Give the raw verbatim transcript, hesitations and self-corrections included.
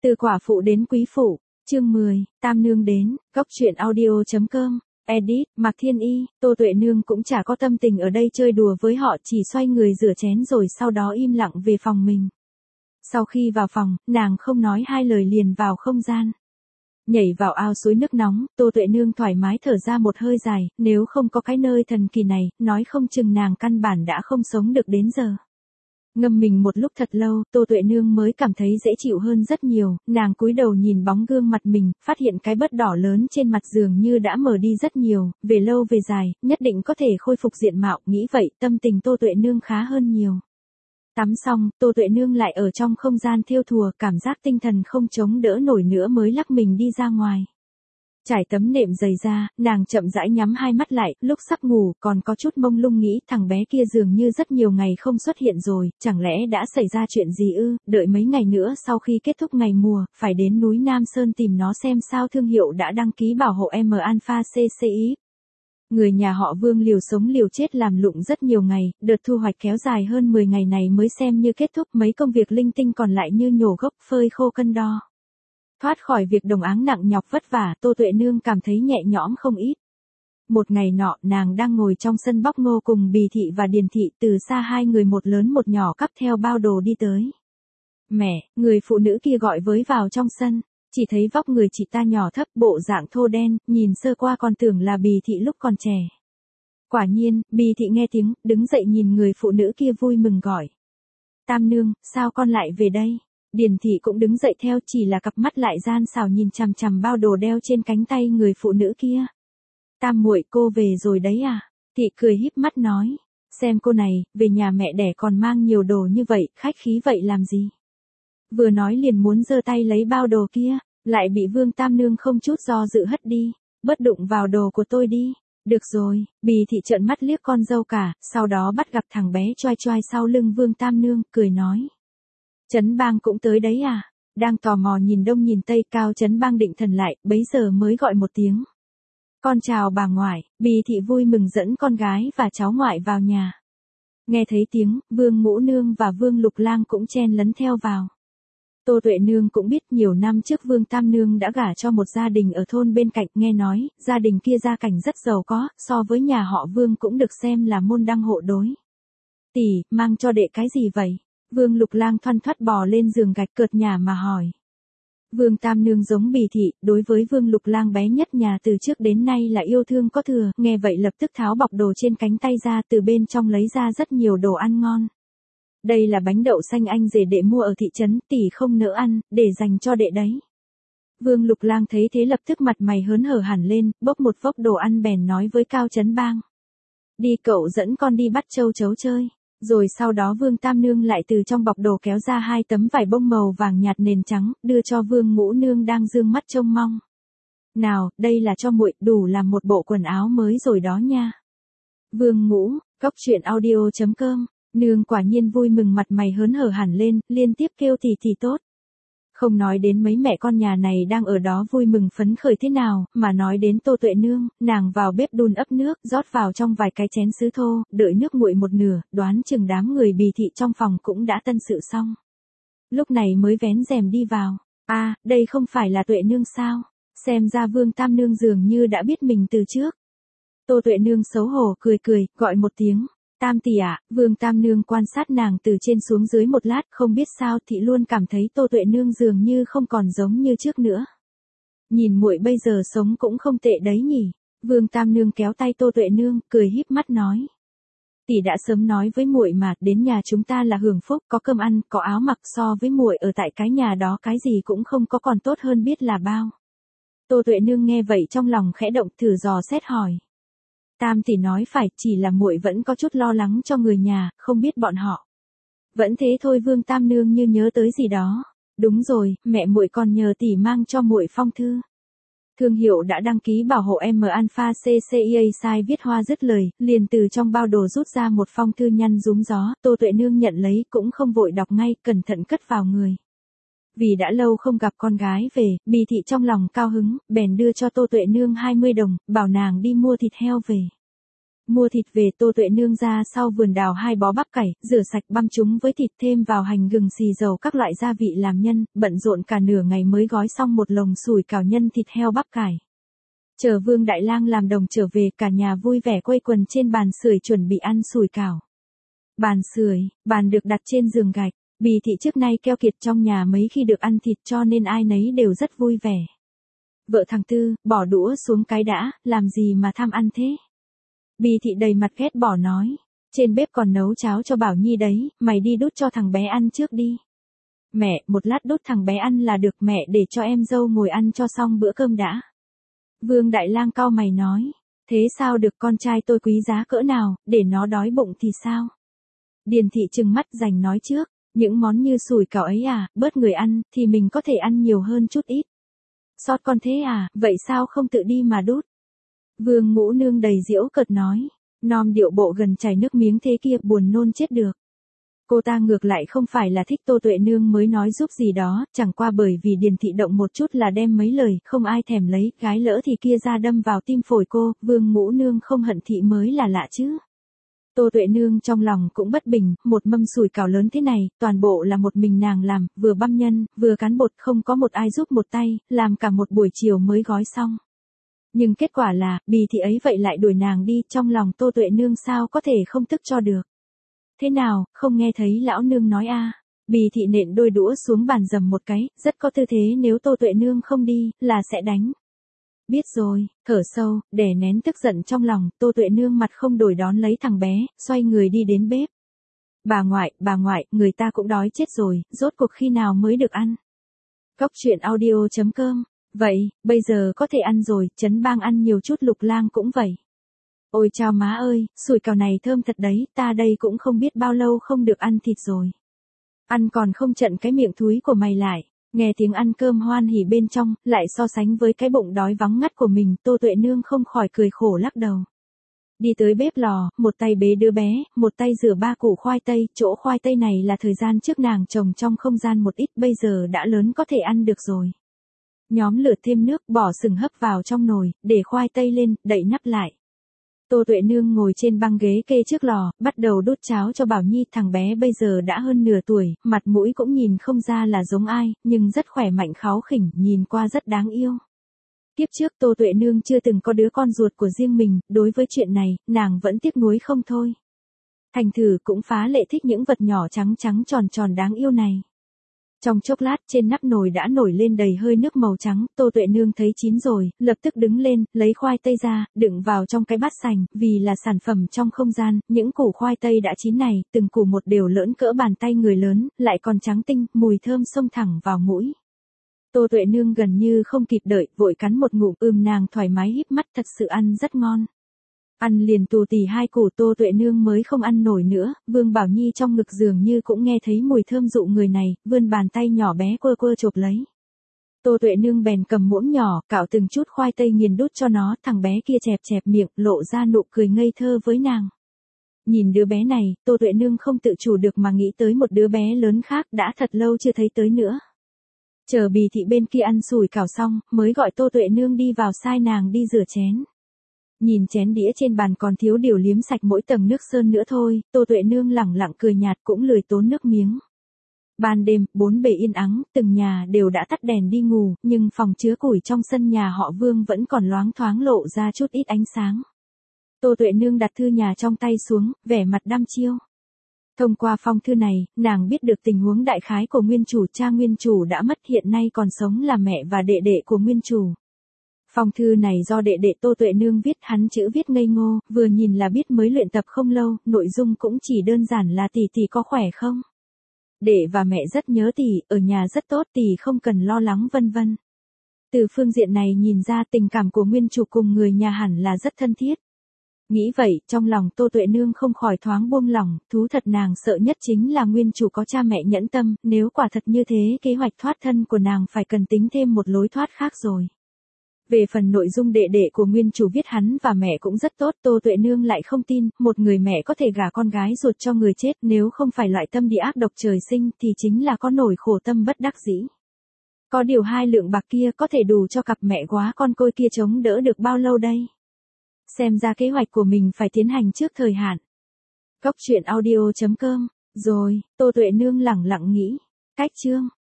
Từ quả phụ đến quý phụ, chương mười, Tam Nương đến, góc truyện audio.com, edit, Mạc Thiên Y, Tô Tuệ Nương cũng chả có tâm tình ở đây chơi đùa với họ, chỉ xoay người rửa chén rồi sau đó im lặng về phòng mình. Sau khi vào phòng, nàng không nói hai lời liền vào không gian. Nhảy vào ao suối nước nóng, Tô Tuệ Nương thoải mái thở ra một hơi dài, nếu không có cái nơi thần kỳ này, nói không chừng nàng căn bản đã không sống được đến giờ. Ngâm mình một lúc thật lâu, Tô Tuệ Nương mới cảm thấy dễ chịu hơn rất nhiều, nàng cúi đầu nhìn bóng gương mặt mình, phát hiện cái bớt đỏ lớn trên mặt dường như đã mờ đi rất nhiều, về lâu về dài, nhất định có thể khôi phục diện mạo, nghĩ vậy, tâm tình Tô Tuệ Nương khá hơn nhiều. Tắm xong, Tô Tuệ Nương lại ở trong không gian thêu thùa, cảm giác tinh thần không chống đỡ nổi nữa mới lắc mình đi ra ngoài. Trải tấm nệm dày ra, nàng chậm rãi nhắm hai mắt lại, lúc sắp ngủ, còn có chút mông lung nghĩ thằng bé kia dường như rất nhiều ngày không xuất hiện rồi, chẳng lẽ đã xảy ra chuyện gì ư, đợi mấy ngày nữa sau khi kết thúc ngày mùa, phải đến núi Nam Sơn tìm nó xem sao thương hiệu đã đăng ký bảo hộ M Alpha C C I. Người nhà họ Vương liều sống liều chết làm lụng rất nhiều ngày, đợt thu hoạch kéo dài hơn mười ngày này mới xem như kết thúc, mấy công việc linh tinh còn lại như nhổ gốc, phơi khô cân đo. Thoát khỏi việc đồng áng nặng nhọc vất vả, Tô Tuệ Nương cảm thấy nhẹ nhõm không ít. Một ngày nọ, nàng đang ngồi trong sân bóc ngô cùng Bì Thị và Điền Thị, từ xa hai người một lớn một nhỏ cắp theo bao đồ đi tới. Mẹ, người phụ nữ kia gọi với vào trong sân, chỉ thấy vóc người chị ta nhỏ thấp, bộ dạng thô đen, nhìn sơ qua còn tưởng là Bì Thị lúc còn trẻ. Quả nhiên, Bì Thị nghe tiếng, đứng dậy nhìn người phụ nữ kia vui mừng gọi. Tam Nương, sao con lại về đây? Điền Thị cũng đứng dậy theo, chỉ là cặp mắt lại gian xảo nhìn chằm chằm bao đồ đeo trên cánh tay người phụ nữ kia. Tam muội, cô về rồi đấy à? Thị cười híp mắt nói, xem cô này, về nhà mẹ đẻ còn mang nhiều đồ như vậy, khách khí vậy làm gì? Vừa nói liền muốn giơ tay lấy bao đồ kia, lại bị Vương Tam Nương không chút do dự hất đi, bớt đụng vào đồ của tôi đi. Được rồi, Bì Thị trợn mắt liếc con dâu cả, sau đó bắt gặp thằng bé choai choai sau lưng Vương Tam Nương, cười nói. Trấn Bang cũng tới đấy à? Đang tò mò nhìn đông nhìn tây, Cao Trấn Bang định thần lại, bấy giờ mới gọi một tiếng. Con chào bà ngoại. Bì Thị vui mừng dẫn con gái và cháu ngoại vào nhà. Nghe thấy tiếng, Vương Ngũ Nương và Vương Lục Lang cũng chen lấn theo vào. Tô Tuệ Nương cũng biết nhiều năm trước Vương Tam Nương đã gả cho một gia đình ở thôn bên cạnh, nghe nói, gia đình kia gia cảnh rất giàu có, so với nhà họ Vương cũng được xem là môn đăng hộ đối. Tỷ, mang cho đệ cái gì vậy? Vương Lục Lang thoăn thoắt bò lên giường gạch cợt nhả mà hỏi. Vương Tam Nương giống Bì Thị, đối với Vương Lục Lang bé nhất nhà từ trước đến nay là yêu thương có thừa, nghe vậy lập tức tháo bọc đồ trên cánh tay ra, từ bên trong lấy ra rất nhiều đồ ăn ngon. Đây là bánh đậu xanh anh rể đệ mua ở thị trấn, tỷ không nỡ ăn, để dành cho đệ đấy. Vương Lục Lang thấy thế lập tức mặt mày hớn hở hẳn lên, bốc một vốc đồ ăn bèn nói với Cao Trấn Bang. Đi cậu dẫn con đi bắt châu chấu chơi. Rồi sau đó Vương Tam Nương lại từ trong bọc đồ kéo ra hai tấm vải bông màu vàng nhạt nền trắng, đưa cho Vương Ngũ Nương đang dương mắt trông mong. Nào, đây là cho muội, đủ làm một bộ quần áo mới rồi đó nha. Vương Ngũ, góc truyện audio.com, nương quả nhiên vui mừng mặt mày hớn hở hẳn lên, liên tiếp kêu thì thì tốt. Không nói đến mấy mẹ con nhà này đang ở đó vui mừng phấn khởi thế nào, mà nói đến Tô Tuệ Nương, nàng vào bếp đun ấp nước, rót vào trong vài cái chén sứ thô, đợi nước nguội một nửa, đoán chừng đám người Bì Thị trong phòng cũng đã tân sự xong. Lúc này mới vén rèm đi vào. A, à, đây không phải là Tuệ Nương sao? Xem ra Vương Tam Nương dường như đã biết mình từ trước. Tô Tuệ Nương xấu hổ cười cười, gọi một tiếng. Tam tỷ ạ, à, Vương Tam Nương quan sát nàng từ trên xuống dưới một lát, không biết sao thị luôn cảm thấy Tô Tuệ Nương dường như không còn giống như trước nữa. Nhìn muội bây giờ sống cũng không tệ đấy nhỉ. Vương Tam Nương kéo tay Tô Tuệ Nương, cười híp mắt nói. Tỷ đã sớm nói với muội mà, đến nhà chúng ta là hưởng phúc, có cơm ăn, có áo mặc, so với muội ở tại cái nhà đó cái gì cũng không có còn tốt hơn biết là bao. Tô Tuệ Nương nghe vậy trong lòng khẽ động, thử dò xét hỏi. Tam tỷ nói phải, chỉ là muội vẫn có chút lo lắng cho người nhà, không biết bọn họ. Vẫn thế thôi. Vương Tam Nương như nhớ tới gì đó. Đúng rồi, mẹ muội còn nhờ tỷ mang cho muội phong thư. Thương hiệu đã đăng ký bảo hộ M Alpha C C I A. Sai viết hoa dứt lời, liền từ trong bao đồ rút ra một phong thư nhăn rúm gió, Tô Tuệ Nương nhận lấy cũng không vội đọc ngay, cẩn thận cất vào người. Vì đã lâu không gặp con gái về, Bì Thị trong lòng cao hứng, bèn đưa cho Tô Tuệ Nương hai mươi đồng, bảo nàng đi mua thịt heo về. Mua thịt về, Tô Tuệ Nương ra sau vườn đào hai bó bắp cải, rửa sạch băm chúng với thịt, thêm vào hành gừng xì dầu các loại gia vị làm nhân, bận rộn cả nửa ngày mới gói xong một lồng sủi cảo nhân thịt heo bắp cải. Chờ Vương Đại Lang làm đồng trở về, cả nhà vui vẻ quây quần trên bàn sưởi chuẩn bị ăn sủi cảo. Bàn sưởi, bàn được đặt trên giường gạch, Bì Thị trước nay keo kiệt trong nhà mấy khi được ăn thịt cho nên ai nấy đều rất vui vẻ. Vợ thằng Tư, bỏ đũa xuống cái đã, làm gì mà tham ăn thế? Bì Thị đầy mặt ghét bỏ nói, trên bếp còn nấu cháo cho Bảo Nhi đấy, mày đi đút cho thằng bé ăn trước đi. Mẹ, một lát đút thằng bé ăn là được, mẹ để cho em dâu ngồi ăn cho xong bữa cơm đã. Vương Đại Lang cau mày nói, thế sao được, con trai tôi quý giá cỡ nào, để nó đói bụng thì sao? Điền Thị trừng mắt rành nói trước, những món như sủi cảo ấy à, bớt người ăn, thì mình có thể ăn nhiều hơn chút ít. Sót con thế à, vậy sao không tự đi mà đút? Vương Ngũ Nương đầy giễu cợt nói, nom điệu bộ gần chảy nước miếng thế kia, buồn nôn chết được. Cô ta ngược lại không phải là thích Tô Tuệ Nương mới nói giúp gì đó, chẳng qua bởi vì Điền Thị động một chút là đem mấy lời, không ai thèm lấy, gái lỡ thì kia ra đâm vào tim phổi cô, Vương Ngũ Nương không hận Thị mới là lạ chứ. Tô Tuệ Nương trong lòng cũng bất bình, một mâm sủi cảo lớn thế này, toàn bộ là một mình nàng làm, vừa băm nhân, vừa cán bột, không có một ai giúp một tay, làm cả một buổi chiều mới gói xong. Nhưng kết quả là, Bì Thị ấy vậy lại đuổi nàng đi, trong lòng Tô Tuệ Nương sao có thể không tức cho được. Thế nào, không nghe thấy lão nương nói a? À? Bì Thị nện đôi đũa xuống bàn dầm một cái, rất có tư thế, nếu Tô Tuệ Nương không đi, là sẽ đánh. Biết rồi, thở sâu, đè nén tức giận trong lòng, Tô Tuệ Nương mặt không đổi đón lấy thằng bé, xoay người đi đến bếp. Bà ngoại, bà ngoại, người ta cũng đói chết rồi, rốt cuộc khi nào mới được ăn? Góc truyện audio chấm com. Vậy, bây giờ có thể ăn rồi, Trấn Bang ăn nhiều chút, Lục Lang cũng vậy. Ôi chao má ơi, sủi cảo này thơm thật đấy, ta đây cũng không biết bao lâu không được ăn thịt rồi. Ăn còn không chặn cái miệng thúi của mày lại. Nghe tiếng ăn cơm hoan hỉ bên trong, lại so sánh với cái bụng đói vắng ngắt của mình, Tô Tuệ Nương không khỏi cười khổ lắc đầu. Đi tới bếp lò, một tay bế đứa bé, một tay rửa ba củ khoai tây, chỗ khoai tây này là thời gian trước nàng trồng trong không gian một ít, bây giờ đã lớn có thể ăn được rồi. Nhóm lửa thêm nước, bỏ sừng hấp vào trong nồi, để khoai tây lên, đậy nắp lại. Tô Tuệ Nương ngồi trên băng ghế kê trước lò, bắt đầu đút cháo cho Bảo Nhi, thằng bé bây giờ đã hơn nửa tuổi, mặt mũi cũng nhìn không ra là giống ai, nhưng rất khỏe mạnh kháu khỉnh, nhìn qua rất đáng yêu. Kiếp trước Tô Tuệ Nương chưa từng có đứa con ruột của riêng mình, đối với chuyện này, nàng vẫn tiếc nuối không thôi. Thành thử cũng phá lệ thích những vật nhỏ trắng trắng tròn tròn đáng yêu này. Trong chốc lát trên nắp nồi đã nổi lên đầy hơi nước màu trắng, Tô Tuệ Nương thấy chín rồi, lập tức đứng lên, lấy khoai tây ra, đựng vào trong cái bát sành, vì là sản phẩm trong không gian, những củ khoai tây đã chín này, từng củ một đều lớn cỡ bàn tay người lớn, lại còn trắng tinh, mùi thơm xông thẳng vào mũi. Tô Tuệ Nương gần như không kịp đợi, vội cắn một ngụm, ưm nàng thoải mái híp mắt, thật sự ăn rất ngon. Ăn liền tù tì hai củ, Tô Tuệ Nương mới không ăn nổi nữa, Vương Bảo Nhi trong ngực dường như cũng nghe thấy mùi thơm dụ người này, vươn bàn tay nhỏ bé quơ quơ chộp lấy. Tô Tuệ Nương bèn cầm muỗng nhỏ, cạo từng chút khoai tây nghiền đút cho nó, thằng bé kia chẹp chẹp miệng, lộ ra nụ cười ngây thơ với nàng. Nhìn đứa bé này, Tô Tuệ Nương không tự chủ được mà nghĩ tới một đứa bé lớn khác đã thật lâu chưa thấy tới nữa. Chờ Bì Thị bên kia ăn sủi cảo xong, mới gọi Tô Tuệ Nương đi vào sai nàng đi rửa chén. Nhìn chén đĩa trên bàn còn thiếu điều liếm sạch mỗi tầng nước sơn nữa thôi, Tô Tuệ Nương lẳng lặng cười nhạt cũng lười tốn nước miếng. Ban đêm, bốn bề yên ắng, từng nhà đều đã tắt đèn đi ngủ, nhưng phòng chứa củi trong sân nhà họ Vương vẫn còn loáng thoáng lộ ra chút ít ánh sáng. Tô Tuệ Nương đặt thư nhà trong tay xuống, vẻ mặt đăm chiêu. Thông qua phong thư này, nàng biết được tình huống đại khái của nguyên chủ, cha nguyên chủ đã mất, hiện nay còn sống là mẹ và đệ đệ của nguyên chủ. Phong thư này do đệ đệ Tô Tuệ Nương viết, hắn chữ viết ngây ngô, vừa nhìn là biết mới luyện tập không lâu, nội dung cũng chỉ đơn giản là tỷ tỷ có khỏe không? Đệ và mẹ rất nhớ tỷ, ở nhà rất tốt, tỷ không cần lo lắng vân vân. Từ phương diện này nhìn ra tình cảm của nguyên chủ cùng người nhà hẳn là rất thân thiết. Nghĩ vậy, trong lòng Tô Tuệ Nương không khỏi thoáng buông lỏng, thú thật nàng sợ nhất chính là nguyên chủ có cha mẹ nhẫn tâm, nếu quả thật như thế kế hoạch thoát thân của nàng phải cần tính thêm một lối thoát khác rồi. Về phần nội dung đệ đệ của nguyên chủ viết hắn và mẹ cũng rất tốt, Tô Tuệ Nương lại không tin, một người mẹ có thể gả con gái ruột cho người chết, nếu không phải loại tâm địa ác độc trời sinh thì chính là có nổi khổ tâm bất đắc dĩ. Có điều hai lượng bạc kia có thể đủ cho cặp mẹ quá con côi kia chống đỡ được bao lâu đây? Xem ra kế hoạch của mình phải tiến hành trước thời hạn. Góc truyện audio chấm com. Rồi, Tô Tuệ Nương lẳng lặng nghĩ. Cách chương